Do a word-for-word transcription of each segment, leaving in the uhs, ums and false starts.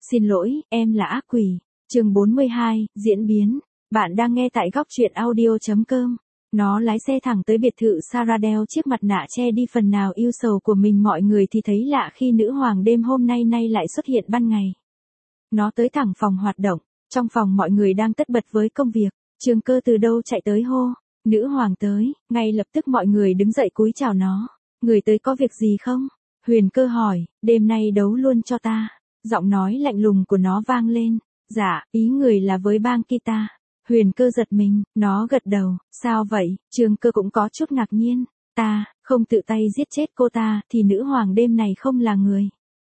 Xin lỗi, em là ác quỷ. Chương bốn mươi hai, diễn biến. Bạn đang nghe tại góc truyện audio.com. Nó lái xe thẳng tới biệt thự Sarah đeo chiếc mặt nạ che đi phần nào yêu sầu của mình. Mọi người thì thấy lạ khi nữ hoàng đêm hôm nay nay lại xuất hiện ban ngày. Nó tới thẳng phòng hoạt động. Trong phòng mọi người đang tất bật với công việc. Trường Cơ từ đâu chạy tới hô. Nữ hoàng tới. Ngay lập tức mọi người đứng dậy cúi chào nó. Người tới có việc gì không? Huyền Cơ hỏi. Đêm nay đấu luôn cho ta. Giọng nói lạnh lùng của nó vang lên. Dạ, ý người là với bang Kita. Huyền Cơ giật mình, nó gật đầu. Sao vậy? Trường Cơ cũng có chút ngạc nhiên. Ta, không tự tay giết chết cô ta, thì nữ hoàng đêm này không là người.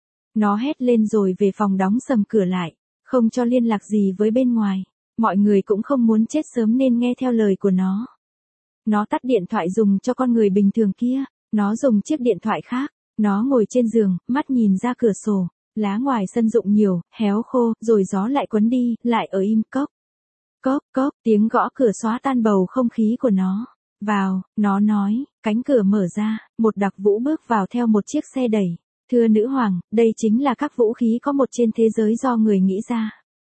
Nó hét lên rồi về phòng đóng sầm cửa lại. Không cho liên lạc gì với bên ngoài. Mọi người cũng không muốn chết sớm nên nghe theo lời của nó. Nó tắt điện thoại dùng cho con người bình thường kia. Nó dùng chiếc điện thoại khác. Nó ngồi trên giường, mắt nhìn ra cửa sổ. Lá ngoài sân rụng nhiều, héo khô, rồi gió lại quấn đi, lại ở im cốc. Cốc, cốc, tiếng gõ cửa xóa tan bầu không khí của nó. Vào, nó nói, cánh cửa mở ra, một đặc vũ bước vào theo một chiếc xe đẩy. Thưa nữ hoàng, đây chính là các vũ khí có một trên thế giới do người nghĩ ra.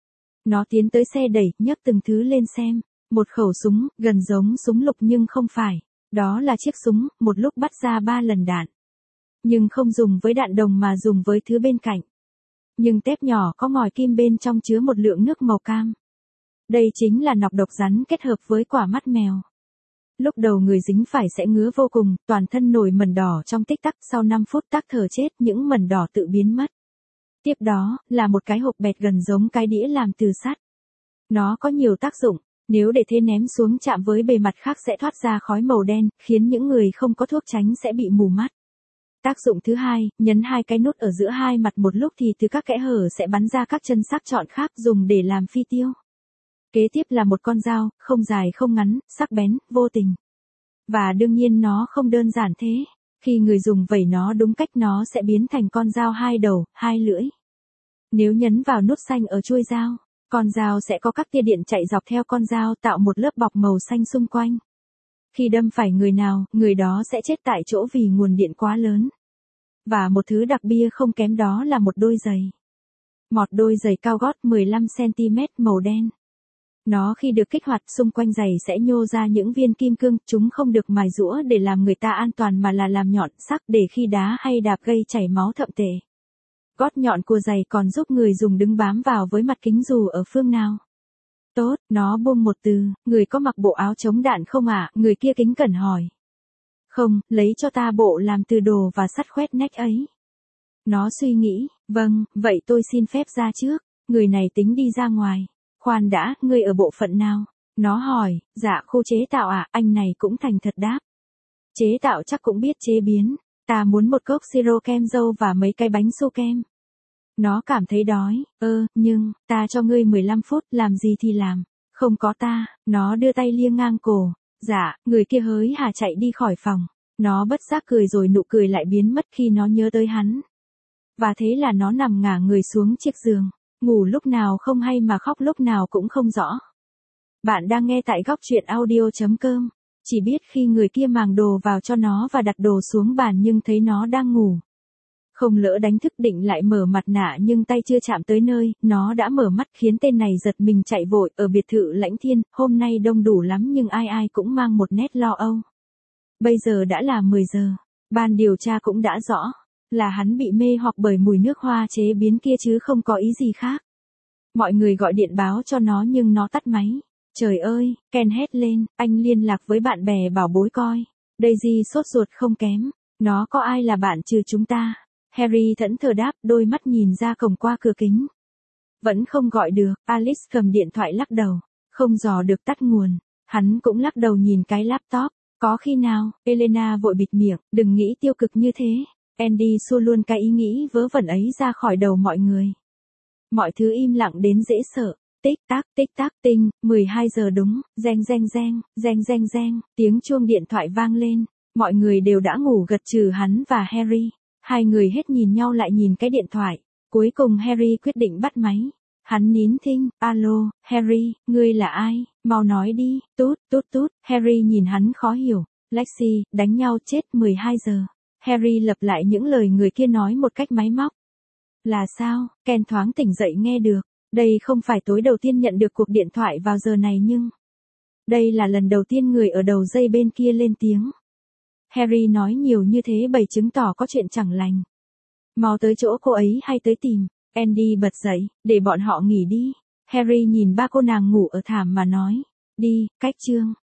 Nó tiến tới xe đẩy, nhấc từng thứ lên xem. Một khẩu súng, gần giống súng lục nhưng không phải. Đó là chiếc súng, một lúc bắt ra ba lần đạn. Nhưng không dùng với đạn đồng mà dùng với thứ bên cạnh. Nhưng tép nhỏ có ngòi kim bên trong chứa một lượng nước màu cam. Đây chính là nọc độc rắn kết hợp với quả mắt mèo. Lúc đầu người dính phải sẽ ngứa vô cùng, toàn thân nổi mẩn đỏ trong tích tắc, sau năm phút tắc thở chết những mẩn đỏ tự biến mất. Tiếp đó, là một cái hộp bẹt gần giống cái đĩa làm từ sắt. Nó có nhiều tác dụng, nếu để thế ném xuống chạm với bề mặt khác sẽ thoát ra khói màu đen, khiến những người không có thuốc tránh sẽ bị mù mắt. Tác dụng thứ hai, nhấn hai cái nút ở giữa hai mặt một lúc thì từ các kẽ hở sẽ bắn ra các chân sắc nhọn khác dùng để làm phi tiêu. Kế tiếp là một con dao, không dài không ngắn, sắc bén, vô tình. Và đương nhiên nó không đơn giản thế. Khi người dùng vẩy nó đúng cách nó sẽ biến thành con dao hai đầu, hai lưỡi. Nếu nhấn vào nút xanh ở chuôi dao, con dao sẽ có các tia điện chạy dọc theo con dao tạo một lớp bọc màu xanh xung quanh. Khi đâm phải người nào, người đó sẽ chết tại chỗ vì nguồn điện quá lớn. Và một thứ đặc biệt không kém đó là một đôi giày. Một đôi giày cao gót mười lăm xăng ti mét màu đen. Nó khi được kích hoạt xung quanh giày sẽ nhô ra những viên kim cương, chúng không được mài rũa để làm người ta an toàn mà là làm nhọn sắc để khi đá hay đạp gây chảy máu thậm tệ. Gót nhọn của giày còn giúp người dùng đứng bám vào với mặt kính dù ở phương nào. Tốt, nó buông một từ, người có mặc bộ áo chống đạn không ạ? À? Người kia kính cẩn hỏi. Không, lấy cho ta bộ làm từ đồ và sắt khoét nách ấy. Nó suy nghĩ, vâng, vậy tôi xin phép ra trước, người này tính đi ra ngoài. Khoan đã, ngươi ở bộ phận nào? Nó hỏi, dạ khu chế tạo à, anh này cũng thành thật đáp. Chế tạo chắc cũng biết chế biến, ta muốn một cốc siro kem dâu và mấy cái bánh su kem. Nó cảm thấy đói, ơ, nhưng, ta cho ngươi mười lăm phút, làm gì thì làm. Không có ta, nó đưa tay liêng ngang cổ. Dạ, người kia hới hả chạy đi khỏi phòng. Nó bất giác cười rồi nụ cười lại biến mất khi nó nhớ tới hắn. Và thế là nó nằm ngả người xuống chiếc giường. Ngủ lúc nào không hay mà khóc lúc nào cũng không rõ. Bạn đang nghe tại góc truyện audio.com. Chỉ biết khi người kia màng đồ vào cho nó và đặt đồ xuống bàn nhưng thấy nó đang ngủ. Không lỡ đánh thức định lại mở mặt nạ nhưng tay chưa chạm tới nơi, nó đã mở mắt khiến tên này giật mình chạy vội. Ở biệt thự Lãnh Thiên, hôm nay đông đủ lắm nhưng ai ai cũng mang một nét lo âu. Bây giờ đã là mười giờ, ban điều tra cũng đã rõ. Là hắn bị mê hoặc bởi mùi nước hoa chế biến kia chứ không có ý gì khác. Mọi người gọi điện báo cho nó nhưng nó tắt máy. Trời ơi, Ken hét lên, anh liên lạc với bạn bè bảo bối coi. Daisy sốt ruột không kém. Nó có ai là bạn trừ chúng ta? Harry thẫn thờ đáp, đôi mắt nhìn ra cổng qua cửa kính. Vẫn không gọi được, Alice cầm điện thoại lắc đầu. Không dò được tắt nguồn. Hắn cũng lắc đầu nhìn cái laptop. Có khi nào, Elena vội bịt miệng, đừng nghĩ tiêu cực như thế. Andy xua luôn cái ý nghĩ vớ vẩn ấy ra khỏi đầu mọi người. Mọi thứ im lặng đến dễ sợ. Tích tắc, tích tắc, tinh, mười hai giờ đúng, reng reng reng, reng reng reng, tiếng chuông điện thoại vang lên. Mọi người đều đã ngủ gật trừ hắn và Harry. Hai người hết nhìn nhau lại nhìn cái điện thoại. Cuối cùng Harry quyết định bắt máy. Hắn nín thinh, alo, Harry, ngươi là ai? Mau nói đi, tút, tút tút. Harry nhìn hắn khó hiểu. Lexi, đánh nhau chết mười hai giờ. Harry lặp lại những lời người kia nói một cách máy móc. Là sao? Ken thoáng tỉnh dậy nghe được. Đây không phải tối đầu tiên nhận được cuộc điện thoại vào giờ này nhưng... Đây là lần đầu tiên người ở đầu dây bên kia lên tiếng. Harry nói nhiều như thế bày chứng tỏ có chuyện chẳng lành. Mau tới chỗ cô ấy hay tới tìm. Andy bật dậy, để bọn họ nghỉ đi. Harry nhìn ba cô nàng ngủ ở thảm mà nói. Đi, cách chương.